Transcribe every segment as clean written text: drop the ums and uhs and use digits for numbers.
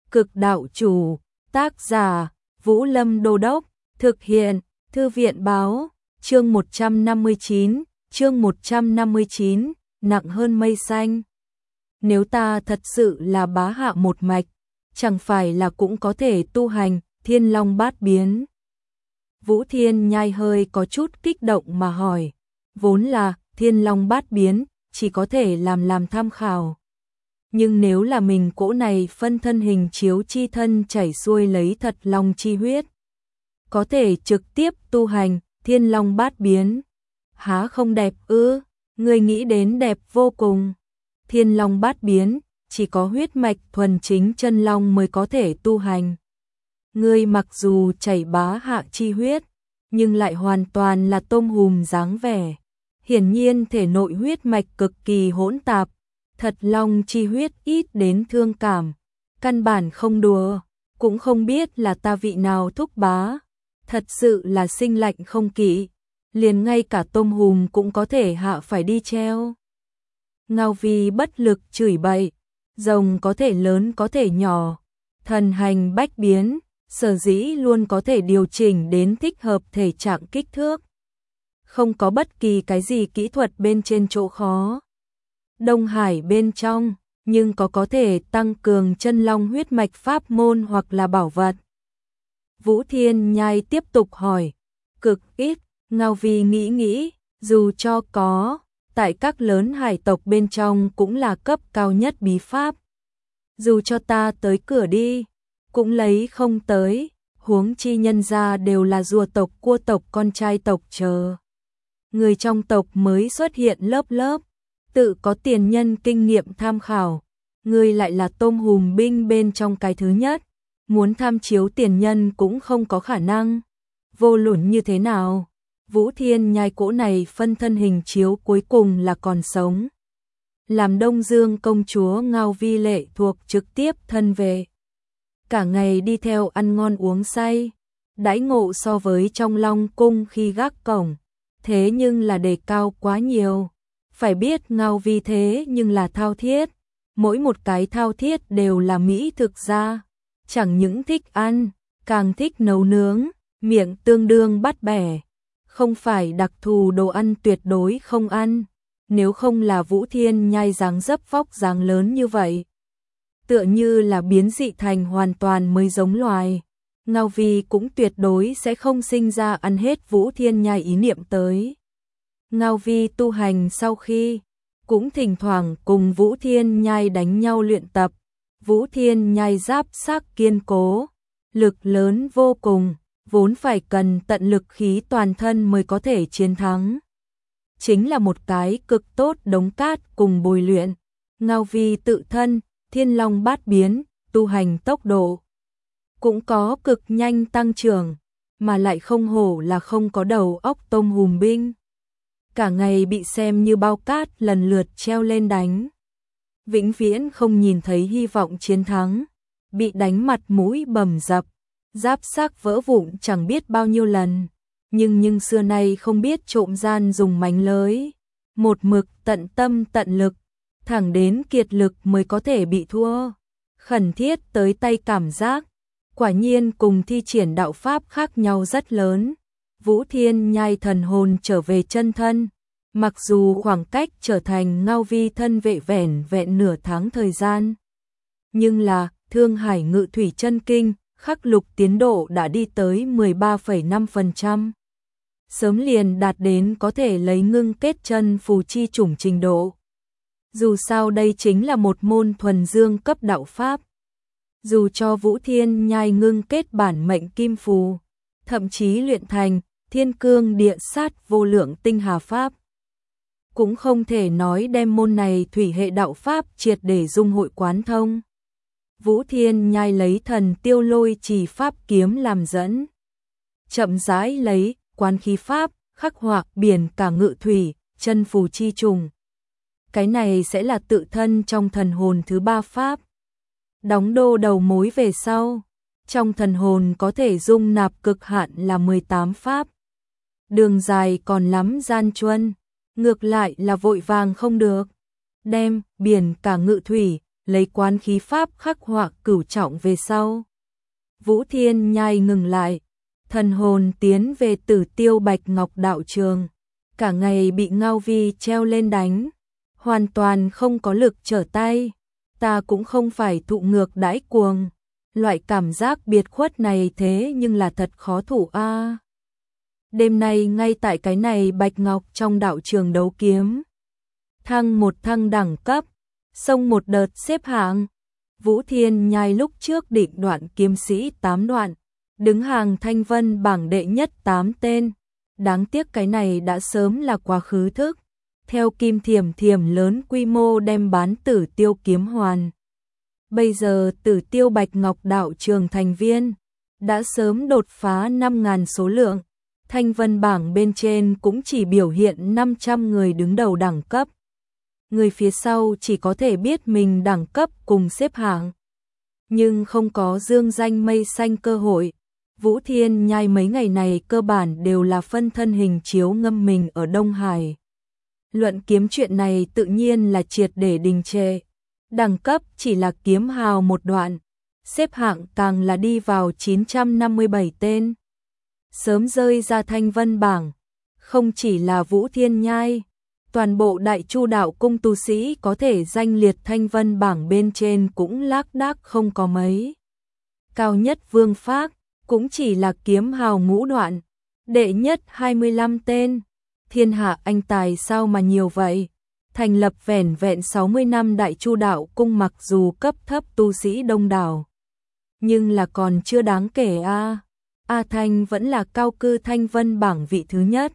Cực đạo chủ, tác giả, Vũ Lâm Đô Đốc, thực hiện, Thư viện báo, chương 159, nặng hơn mây xanh. Nếu ta thật sự là bá hạ một mạch, chẳng phải là cũng có thể tu hành Thiên Long Bát Biến. Vũ Thiên Nhai hơi có chút kích động mà hỏi, vốn là Thiên Long Bát Biến, chỉ có thể làm tham khảo. Nhưng nếu là mình cỗ này phân thân hình chiếu chi thân chảy xuôi lấy thật long chi huyết, có thể trực tiếp tu hành Thiên Long Bát Biến. Há không đẹp ư? Người nghĩ đến đẹp vô cùng. Thiên Long Bát Biến, chỉ có huyết mạch thuần chính chân long mới có thể tu hành. Ngươi mặc dù chảy bá hạ chi huyết, nhưng lại hoàn toàn là tôm hùm dáng vẻ. Hiển nhiên thể nội huyết mạch cực kỳ hỗn tạp, thật long chi huyết ít đến thương cảm, căn bản không đùa, cũng không biết là ta vị nào thúc bá, thật sự là sinh lạnh không kỵ, liền ngay cả tôm hùm cũng có thể hạ phải đi treo. Ngao Vi bất lực chửi bậy, rồng có thể lớn có thể nhỏ, thần hành bách biến, sở dĩ luôn có thể điều chỉnh đến thích hợp thể trạng kích thước. Không có bất kỳ cái gì kỹ thuật bên trên chỗ khó. Đông Hải bên trong, nhưng có thể tăng cường chân long huyết mạch pháp môn hoặc là bảo vật. Vũ Thiên Nhai tiếp tục hỏi, cực ít. Ngao Vi nghĩ, dù cho có, tại các lớn hải tộc bên trong cũng là cấp cao nhất bí pháp. Dù cho ta tới cửa đi, cũng lấy không tới, huống chi nhân gia đều là rùa tộc, cua tộc, con trai tộc chờ. Người trong tộc mới xuất hiện lớp, tự có tiền nhân kinh nghiệm tham khảo, người lại là tôm hùm binh bên trong cái thứ nhất, muốn tham chiếu tiền nhân cũng không có khả năng. Vô luận như thế nào, Vũ Thiên Nhai cỗ này phân thân hình chiếu cuối cùng là còn sống. Làm Đông Dương công chúa Ngao Vi lệ thuộc trực tiếp thân về. Cả ngày đi theo ăn ngon uống say, đãi ngộ so với trong Long cung khi gác cổng, thế nhưng là đề cao quá nhiều. Phải biết Ngao Vi thế nhưng là thao thiết, mỗi một cái thao thiết đều là mỹ thực gia, chẳng những thích ăn, càng thích nấu nướng, miệng tương đương bắt bẻ. Không phải đặc thù đồ ăn tuyệt đối không ăn, nếu không là Vũ Thiên Nhai dáng dấp vóc dáng lớn như vậy. Tựa như là biến dị thành hoàn toàn mới giống loài, Ngao Vi cũng tuyệt đối sẽ không sinh ra ăn hết Vũ Thiên Nhai ý niệm tới. Ngao Vi tu hành sau khi, cũng thỉnh thoảng cùng Vũ Thiên Nhai đánh nhau luyện tập, Vũ Thiên Nhai giáp xác kiên cố, lực lớn vô cùng, vốn phải cần tận lực khí toàn thân mới có thể chiến thắng. Chính là một cái cực tốt đống cát cùng bồi luyện, Ngao Vi tự thân, Thiên Long Bát Biến, tu hành tốc độ cũng có cực nhanh tăng trưởng, mà lại không hổ là không có đầu óc tôm hùm binh. Cả ngày bị xem như bao cát lần lượt treo lên đánh. Vĩnh viễn không nhìn thấy hy vọng chiến thắng, bị đánh mặt mũi bầm dập, giáp xác vỡ vụn chẳng biết bao nhiêu lần, nhưng xưa nay không biết trộm gian dùng mánh lới, một mực tận tâm tận lực, thẳng đến kiệt lực mới có thể bị thua. Khẩn thiết tới tay cảm giác, quả nhiên cùng thi triển đạo pháp khác nhau rất lớn. Vũ Thiên Nhai thần hồn trở về chân thân, mặc dù khoảng cách trở thành Ngao Vi thân vệ vẻn vẹn nửa tháng thời gian, nhưng là Thương Hải Ngự Thủy Chân Kinh khắc lục tiến độ đã đi tới 13,5%. Sớm liền đạt đến có thể lấy ngưng kết chân phù chi chủng trình độ. Dù sao đây chính là một môn thuần dương cấp đạo pháp. Dù cho Vũ Thiên Nhai ngưng kết bản mệnh kim phù, thậm chí luyện thành Thiên Cương Địa Sát vô lượng tinh hà pháp, cũng không thể nói đem môn này thủy hệ đạo pháp triệt để dung hội quán thông. Vũ Thiên Nhai lấy thần tiêu lôi trì pháp kiếm làm dẫn, chậm rãi lấy quán khí pháp khắc họa biển cả ngự thủy chân phù chi trùng. Cái này sẽ là tự thân trong thần hồn thứ ba pháp. Đóng đô đầu mối về sau, trong thần hồn có thể dung nạp cực hạn là 18 pháp. Đường dài còn lắm gian truân, ngược lại là vội vàng không được. Đem biển cả ngự thủy lấy quán khí pháp khắc họa cửu trọng về sau. Vũ Thiên Nhai ngừng lại, thần hồn tiến về Tử Tiêu Bạch Ngọc đạo trường, cả ngày bị Ngao Vi treo lên đánh, hoàn toàn không có lực trở tay, ta cũng không phải thụ ngược đãi cuồng, loại cảm giác biệt khuất này thế nhưng là thật khó thủ a. Đêm nay ngay tại cái này Bạch Ngọc trong đạo trường đấu kiếm, thăng một thăng đẳng cấp, xông một đợt xếp hạng. Vũ Thiên Nhai lúc trước định đoạn kiếm sĩ 8 đoạn, đứng hàng thanh vân bảng đệ nhất 8 tên. Đáng tiếc cái này đã sớm là quá khứ thức. Theo Kim Thiểm Thiểm lớn quy mô đem bán Tử Tiêu kiếm hoàn. Bây giờ Tử Tiêu Bạch Ngọc đạo trường thành viên đã sớm đột phá 5.000 số lượng. Thanh vân bảng bên trên cũng chỉ biểu hiện 500 người đứng đầu đẳng cấp. Người phía sau chỉ có thể biết mình đẳng cấp cùng xếp hạng, nhưng không có dương danh mây xanh cơ hội. Vũ Thiên Nhai mấy ngày này cơ bản đều là phân thân hình chiếu ngâm mình ở Đông Hải. Luận kiếm chuyện này tự nhiên là triệt để đình trệ. Đẳng cấp chỉ là kiếm hào một đoạn, xếp hạng càng là đi vào 957 tên. Sớm rơi ra thanh vân bảng, không chỉ là Vũ Thiên Nhai, toàn bộ Đại Chu đạo cung tu sĩ có thể danh liệt thanh vân bảng bên trên cũng lác đác không có mấy. Cao nhất Vương Phác cũng chỉ là kiếm hào ngũ đoạn, đệ nhất 25 tên. Thiên hạ anh tài sao mà nhiều vậy? Thành lập vẻn vẹn 60 năm Đại Chu đạo cung mặc dù cấp thấp tu sĩ đông đảo, nhưng là còn chưa đáng kể a. A Thanh vẫn là cao cư thanh vân bảng vị thứ nhất.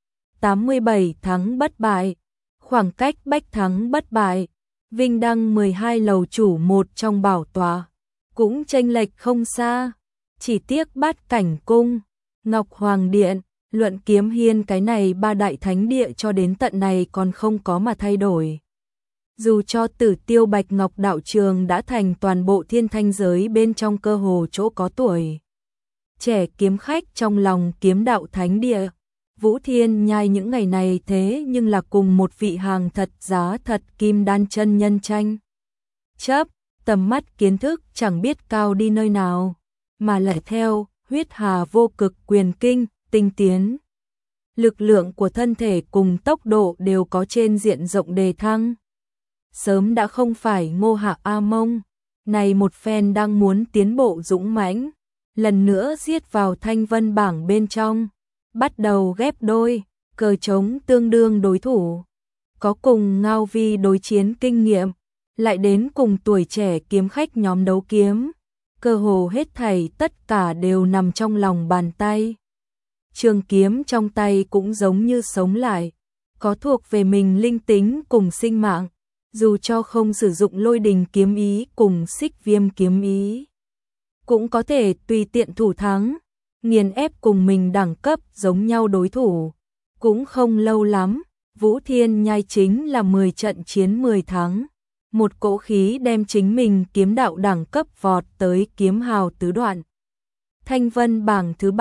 87 thắng bất bại, khoảng cách bách thắng bất bại, Vinh Đăng 12 lầu chủ một trong bảo tòa, cũng chênh lệch không xa, chỉ tiếc Bát Cảnh cung, Ngọc Hoàng điện, Luận Kiếm hiên cái này ba đại thánh địa cho đến tận này còn không có mà thay đổi. Dù cho Tử Tiêu Bạch Ngọc đạo trường đã thành toàn bộ thiên thanh giới bên trong cơ hồ chỗ có tuổi trẻ kiếm khách trong lòng kiếm đạo thánh địa, Vũ Thiên Nhai những ngày này thế nhưng là cùng một vị hàng thật giá thật kim đan chân nhân tranh chấp, tầm mắt kiến thức chẳng biết cao đi nơi nào, mà lại theo huyết hà vô cực quyền kinh, tinh tiến. Lực lượng của thân thể cùng tốc độ đều có trên diện rộng đề thăng. Sớm đã không phải Ngô Hạ A Mông, này một phen đang muốn tiến bộ dũng mãnh, lần nữa giết vào thanh vân bảng bên trong, bắt đầu ghép đôi, cờ trống tương đương đối thủ. Có cùng Ngao Vi đối chiến kinh nghiệm, lại đến cùng tuổi trẻ kiếm khách nhóm đấu kiếm, cơ hồ hết thảy tất cả đều nằm trong lòng bàn tay. Trường kiếm trong tay cũng giống như sống lại, có thuộc về mình linh tính cùng sinh mạng, dù cho không sử dụng Lôi Đình kiếm ý cùng Xích Viêm kiếm ý, cũng có thể tùy tiện thủ thắng, nghiền ép cùng mình đẳng cấp giống nhau đối thủ. Cũng không lâu lắm, Vũ Thiên Nhai chính là 10 trận chiến 10 thắng, một cỗ khí đem chính mình kiếm đạo đẳng cấp vọt tới kiếm hào tứ đoạn. Thanh vân bảng thứ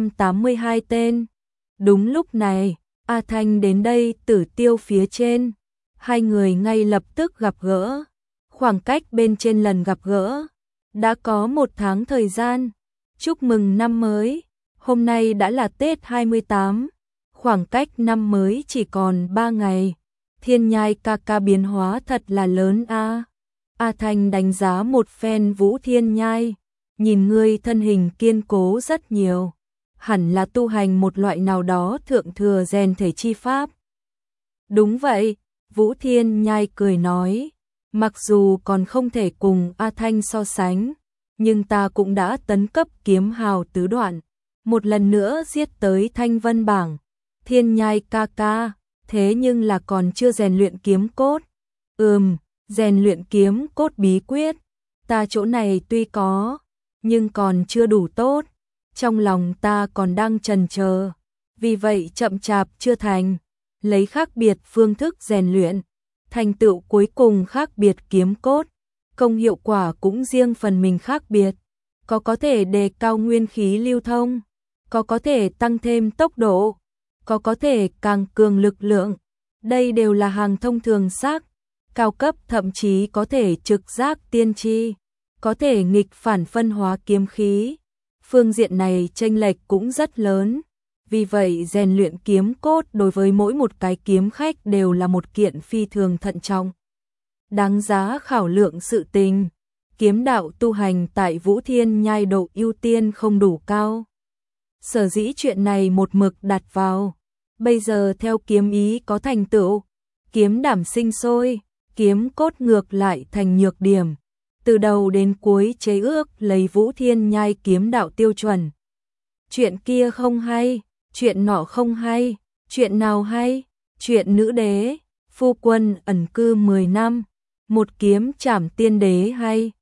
382 tên. Đúng lúc này, A Thanh đến đây Tử Tiêu phía trên, hai người ngay lập tức gặp gỡ. Khoảng cách bên trên lần gặp gỡ đã có 1 tháng thời gian. Chúc mừng năm mới, hôm nay đã là Tết 28, khoảng cách năm mới chỉ còn 3 ngày. Thiên Nhai ca ca biến hóa thật là lớn a. A Thanh đánh giá một phen Vũ Thiên Nhai, nhìn ngươi thân hình kiên cố rất nhiều, hẳn là tu hành một loại nào đó thượng thừa rèn thể chi pháp. Đúng vậy, Vũ Thiên Nhai cười nói, mặc dù còn không thể cùng A Thanh so sánh, nhưng ta cũng đã tấn cấp kiếm hào tứ đoạn, một lần nữa giết tới thanh vân bảng. Thiên Nhai ca ca, thế nhưng là còn chưa rèn luyện kiếm cốt. Rèn luyện kiếm cốt bí quyết, ta chỗ này tuy có, nhưng còn chưa đủ tốt, trong lòng ta còn đang chần chờ, vì vậy chậm chạp chưa thành. Lấy khác biệt phương thức rèn luyện, thành tựu cuối cùng khác biệt kiếm cốt, công hiệu quả cũng riêng phần mình khác biệt, có thể đề cao nguyên khí lưu thông, có thể tăng thêm tốc độ, có thể càng cường lực lượng, đây đều là hàng thông thường xác, cao cấp thậm chí có thể trực giác tiên tri, có thể nghịch phản phân hóa kiếm khí. Phương diện này chênh lệch cũng rất lớn. Vì vậy rèn luyện kiếm cốt đối với mỗi một cái kiếm khách đều là một kiện phi thường thận trọng, đáng giá khảo lượng sự tình. Kiếm đạo tu hành tại Vũ Thiên Nhai độ ưu tiên không đủ cao. Sở dĩ chuyện này một mực đặt vào. Bây giờ theo kiếm ý có thành tựu, kiếm đảm sinh sôi, kiếm cốt ngược lại thành nhược điểm. Từ đầu đến cuối chế ước lấy Vũ Thiên Nhai kiếm đạo tiêu chuẩn. Chuyện kia không hay, chuyện nọ không hay, chuyện nào hay? Chuyện nữ đế, phu quân ẩn cư 10 năm, một kiếm trảm tiên đế hay?